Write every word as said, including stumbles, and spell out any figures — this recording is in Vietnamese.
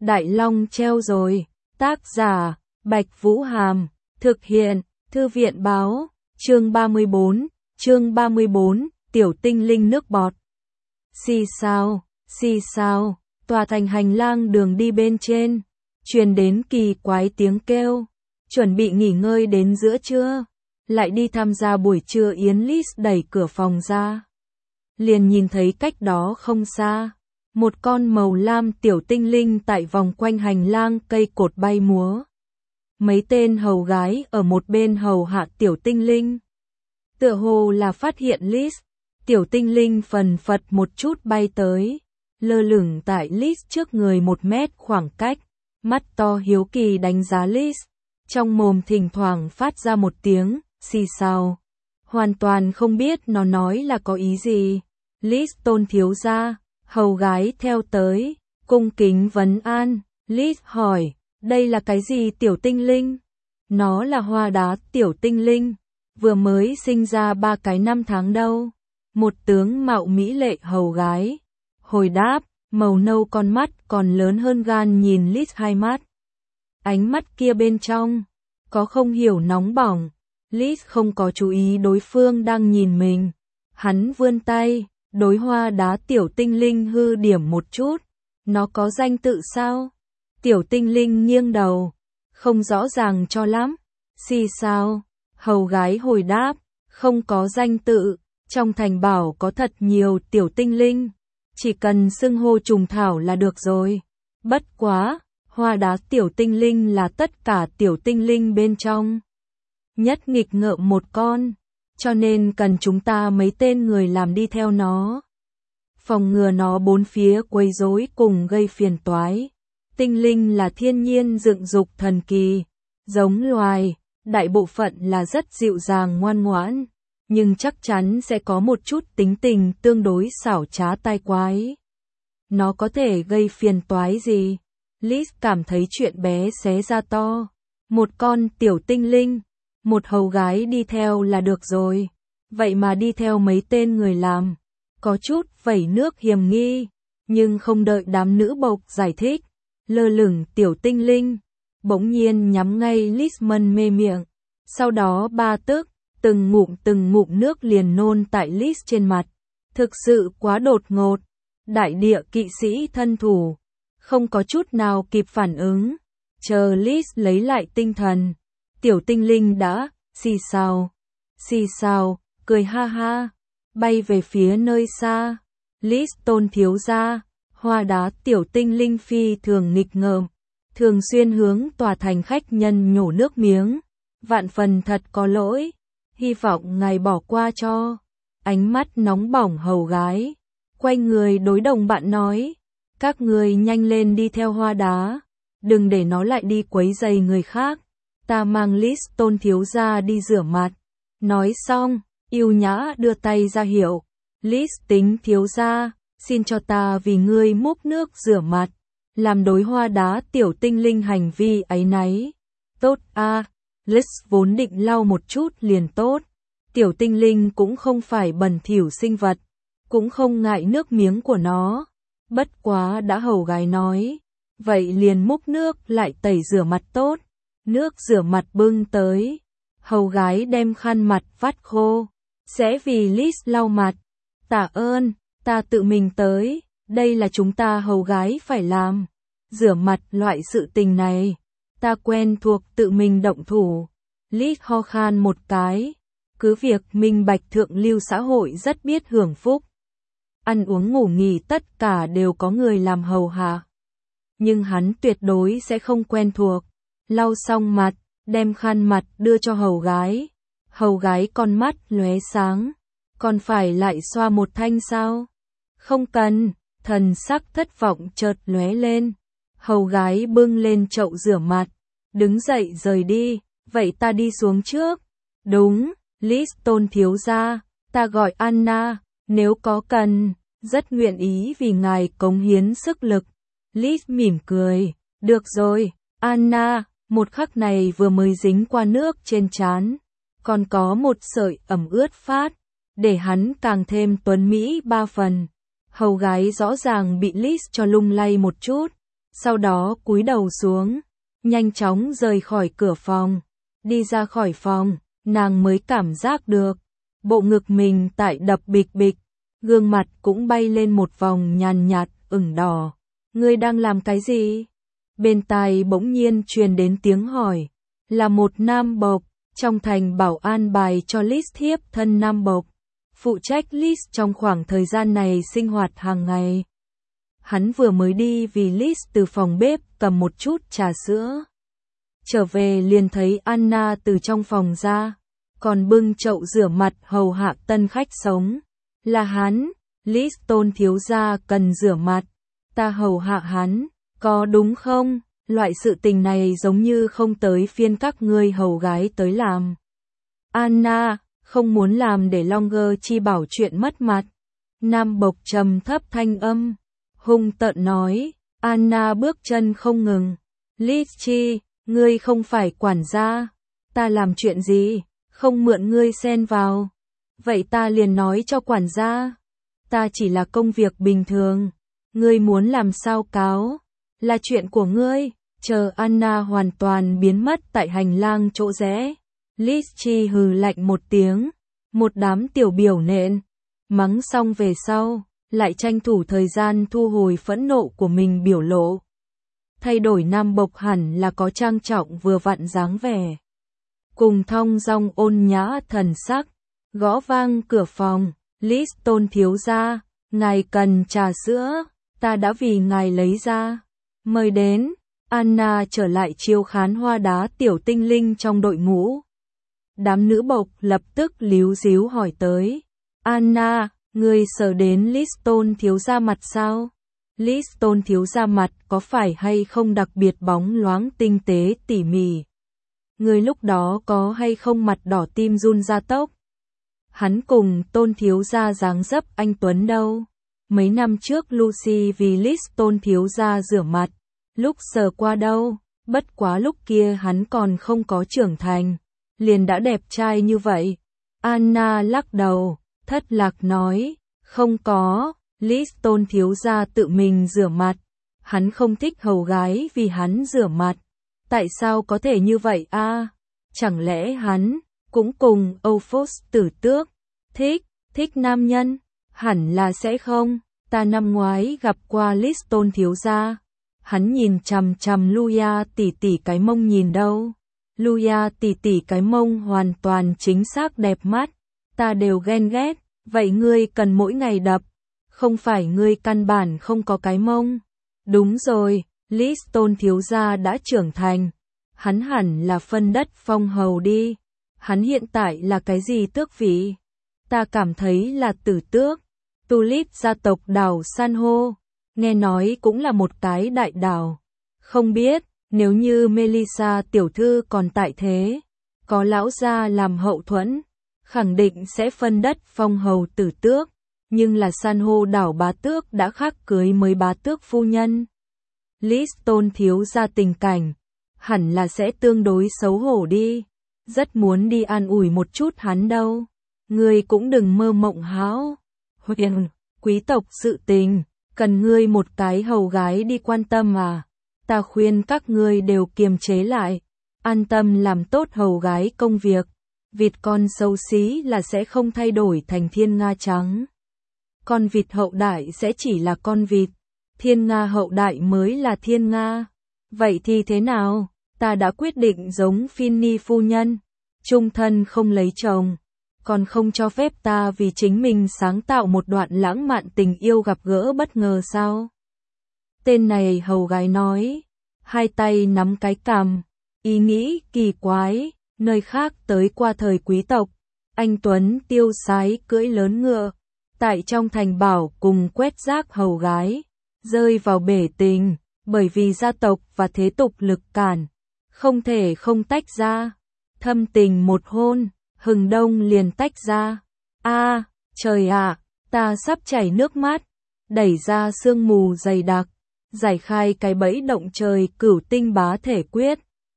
Đại Long treo rồi. Tác giả, Bạch Vũ Hàm. Thực hiện, Thư viện Báo. Chương ba mươi bốn. Chương ba mươi bốn. Tiểu tinh linh nước bọt. Xì xào, xì xào. Tòa thành hành lang đường đi bên trên. Truyền đến kỳ quái tiếng kêu. Chuẩn bị nghỉ ngơi đến giữa trưa. Lại đi tham gia buổi trưa yến. Liz đẩy cửa phòng ra. Liền nhìn thấy cách đó không xa. Một con màu lam tiểu tinh linh tại vòng quanh hành lang cây cột bay múa. Mấy tên hầu gái ở một bên hầu hạ tiểu tinh linh. Tựa hồ là phát hiện Liz. Tiểu tinh linh phần phật một chút bay tới. Lơ lửng tại Liz trước người một mét khoảng cách. Mắt to hiếu kỳ đánh giá Liz. Trong mồm thỉnh thoảng phát ra một tiếng, xì xào. Hoàn toàn không biết nó nói là có ý gì. Liz tôn thiếu gia. Hầu gái theo tới, cung kính vấn an. Liz hỏi, đây là cái gì tiểu tinh linh? Nó là hoa đá tiểu tinh linh, vừa mới sinh ra ba cái năm tháng đâu. Một tướng mạo mỹ lệ hầu gái. Hồi đáp, màu nâu con mắt còn lớn hơn gan nhìn Liz hai mắt. Ánh mắt kia bên trong, có không hiểu nóng bỏng. Liz không có chú ý đối phương đang nhìn mình. Hắn vươn tay. Đối hoa đá tiểu tinh linh hư điểm một chút. Nó có danh tự sao? Tiểu tinh linh nghiêng đầu. Không rõ ràng cho lắm. Xì sao? Hầu gái hồi đáp. Không có danh tự. Trong thành bảo có thật nhiều tiểu tinh linh. Chỉ cần xưng hô trùng thảo là được rồi. Bất quá. Hoa đá tiểu tinh linh là tất cả tiểu tinh linh bên trong. Nhất nghịch ngợm một con. Cho nên cần chúng ta mấy tên người làm đi theo nó. Phòng ngừa nó bốn phía quấy rối cùng gây phiền toái. Tinh linh là thiên nhiên dựng dục thần kỳ. Giống loài, đại bộ phận là rất dịu dàng ngoan ngoãn. Nhưng chắc chắn sẽ có một chút tính tình tương đối xảo trá tai quái. Nó có thể gây phiền toái gì? Liz cảm thấy chuyện bé xé ra to. Một con tiểu tinh linh. Một hầu gái đi theo là được rồi. Vậy mà đi theo mấy tên người làm. Có chút vẩy nước hiềm nghi. Nhưng không đợi đám nữ bộc giải thích. Lơ lửng tiểu tinh linh. Bỗng nhiên nhắm ngay Liz mân mê miệng. Sau đó ba tức. Từng ngụm từng ngụm nước liền nôn tại Liz trên mặt. Thực sự quá đột ngột. Đại địa kỵ sĩ thân thủ. Không có chút nào kịp phản ứng. Chờ Liz lấy lại tinh thần. Tiểu tinh linh đã, xì xào, xì xào, cười ha ha, bay về phía nơi xa. Liz tôn thiếu gia, hoa đá tiểu tinh linh phi thường nghịch ngợm, thường xuyên hướng tòa thành khách nhân nhổ nước miếng. Vạn phần thật có lỗi, hy vọng ngài bỏ qua cho. Ánh mắt nóng bỏng hầu gái, quay người đối đồng bạn nói, các người nhanh lên đi theo hoa đá, đừng để nó lại đi quấy rầy người khác. Ta mang Liz tôn thiếu gia đi rửa mặt. Nói xong, yêu nhã đưa tay ra hiệu. Liz tính thiếu gia, xin cho ta vì ngươi múc nước rửa mặt. Làm đối hoa đá tiểu tinh linh hành vi áy náy. Tốt a, à, Liz vốn định lau một chút liền tốt. Tiểu tinh linh cũng không phải bẩn thỉu sinh vật. Cũng không ngại nước miếng của nó. Bất quá đã hầu gái nói. Vậy liền múc nước lại tẩy rửa mặt tốt. Nước rửa mặt bưng tới. Hầu gái đem khăn mặt vắt khô. Sẽ vì Liz lau mặt. Tạ ơn, ta tự mình tới. Đây là chúng ta hầu gái phải làm. Rửa mặt loại sự tình này. Ta quen thuộc tự mình động thủ. Liz ho khan một cái. Cứ việc minh bạch thượng lưu xã hội rất biết hưởng phúc. Ăn uống ngủ nghỉ tất cả đều có người làm hầu hạ. Nhưng hắn tuyệt đối sẽ không quen thuộc. Lau xong mặt, đem khăn mặt đưa cho hầu gái. Hầu gái con mắt lóe sáng. Còn phải lại xoa một thanh sao? Không cần, thần sắc thất vọng chợt lóe lên. Hầu gái bưng lên chậu rửa mặt. Đứng dậy rời đi, vậy ta đi xuống trước. Đúng, Liz tôn thiếu gia, ta gọi Anna, nếu có cần, rất nguyện ý vì ngài cống hiến sức lực. Liz mỉm cười, được rồi, Anna. Một khắc này vừa mới dính qua nước trên trán, còn có một sợi ẩm ướt phát, để hắn càng thêm tuấn mỹ ba phần. Hầu gái rõ ràng bị Liz cho lung lay một chút, sau đó cúi đầu xuống, nhanh chóng rời khỏi cửa phòng. Đi ra khỏi phòng, nàng mới cảm giác được, bộ ngực mình tại đập bịch bịch, gương mặt cũng bay lên một vòng nhàn nhạt, ửng đỏ. Ngươi đang làm cái gì? Bên tai bỗng nhiên truyền đến tiếng hỏi, là một nam bộc, trong thành bảo an bài cho Liz thiếp thân nam bộc, phụ trách Liz trong khoảng thời gian này sinh hoạt hàng ngày. Hắn vừa mới đi vì Liz từ phòng bếp cầm một chút trà sữa. Trở về liền thấy Anna từ trong phòng ra, còn bưng chậu rửa mặt hầu hạ tân khách sống. Là hắn, Liz Tôn thiếu gia cần rửa mặt, ta hầu hạ hắn, có đúng không? Loại sự tình này giống như không tới phiên các ngươi hầu gái tới làm. Anna, không muốn làm để Longer chi bảo chuyện mất mặt. Nam bộc trầm thấp thanh âm, hung tợn nói. Anna bước chân không ngừng. Liz chi, ngươi không phải quản gia, ta làm chuyện gì, không mượn ngươi xen vào. Vậy ta liền nói cho quản gia, ta chỉ là công việc bình thường, ngươi muốn làm sao cáo, là chuyện của ngươi. Chờ Anna hoàn toàn biến mất tại hành lang chỗ rẽ, Liz chi hừ lạnh một tiếng, một đám tiểu biểu nện, mắng xong về sau, lại tranh thủ thời gian thu hồi phẫn nộ của mình biểu lộ. Thay đổi nam bộc hẳn là có trang trọng vừa vặn dáng vẻ, cùng thong dong ôn nhã thần sắc, gõ vang cửa phòng. Liz Tôn thiếu gia, ngài cần trà sữa, ta đã vì ngài lấy ra, mời đến. Anna trở lại chiêu khán hoa đá tiểu tinh linh trong đội ngũ. Đám nữ bộc lập tức líu díu hỏi tới. Anna, ngươi sờ đến Liz Tôn thiếu gia mặt sao? Liz Tôn thiếu gia mặt có phải hay không đặc biệt bóng loáng tinh tế tỉ mỉ? Ngươi lúc đó có hay không mặt đỏ tim run ra tốc? Hắn cùng Tôn thiếu gia dáng dấp anh tuấn đâu? Mấy năm trước Lucy vì Liz Tôn thiếu gia rửa mặt, lúc sờ qua đâu, bất quá lúc kia hắn còn không có trưởng thành, liền đã đẹp trai như vậy. Anna lắc đầu, thất lạc nói, không có, Liz Tôn thiếu gia tự mình rửa mặt, hắn không thích hầu gái vì hắn rửa mặt. Tại sao có thể như vậy a? À? Chẳng lẽ hắn cũng cùng Ophos tử tước, thích, thích nam nhân? Hẳn là sẽ không, ta năm ngoái gặp qua Liz Tôn thiếu gia. Hắn nhìn chằm chằm Luya tỷ tỷ cái mông nhìn đâu. Luya tỷ tỷ cái mông hoàn toàn chính xác đẹp mắt, ta đều ghen ghét, vậy ngươi cần mỗi ngày đập, không phải ngươi căn bản không có cái mông. Đúng rồi, Liz Tôn thiếu gia đã trưởng thành, hắn hẳn là phân đất phong hầu đi, hắn hiện tại là cái gì tước vị? Ta cảm thấy là tử tước, Tulip gia tộc đảo san hô. Nghe nói cũng là một cái đại đảo. Không biết, nếu như Melissa tiểu thư còn tại thế, có lão gia làm hậu thuẫn, khẳng định sẽ phân đất phong hầu tử tước, nhưng là san hô đảo bá tước đã khác cưới mới bá tước phu nhân. Liz Tôn thiếu gia tình cảnh, hẳn là sẽ tương đối xấu hổ đi, rất muốn đi an ủi một chút hắn đâu. Ngươi cũng đừng mơ mộng hão. Huyền, quý tộc sự tình, cần ngươi một cái hầu gái đi quan tâm à? Ta khuyên các ngươi đều kiềm chế lại, an tâm làm tốt hầu gái công việc. Vịt con xấu xí là sẽ không thay đổi thành thiên nga trắng. Con vịt hậu đại sẽ chỉ là con vịt, thiên nga hậu đại mới là thiên nga. Vậy thì thế nào? Ta đã quyết định giống Finny phu nhân, chung thân không lấy chồng, còn không cho phép ta vì chính mình sáng tạo một đoạn lãng mạn tình yêu gặp gỡ bất ngờ sao? Tên này hầu gái nói, hai tay nắm cái cằm, ý nghĩ kỳ quái, nơi khác tới qua thời quý tộc, anh Tuấn tiêu sái cưỡi lớn ngựa, tại trong thành bảo cùng quét rác hầu gái, rơi vào bể tình, bởi vì gia tộc và thế tục lực cản, không thể không tách ra, thâm tình một hôn. Hừng đông liền tách ra. A, à, trời ạ, à, ta sắp chảy nước mắt. Đẩy ra sương mù dày đặc, giải khai cái bẫy động trời cửu tinh bá thể quyết.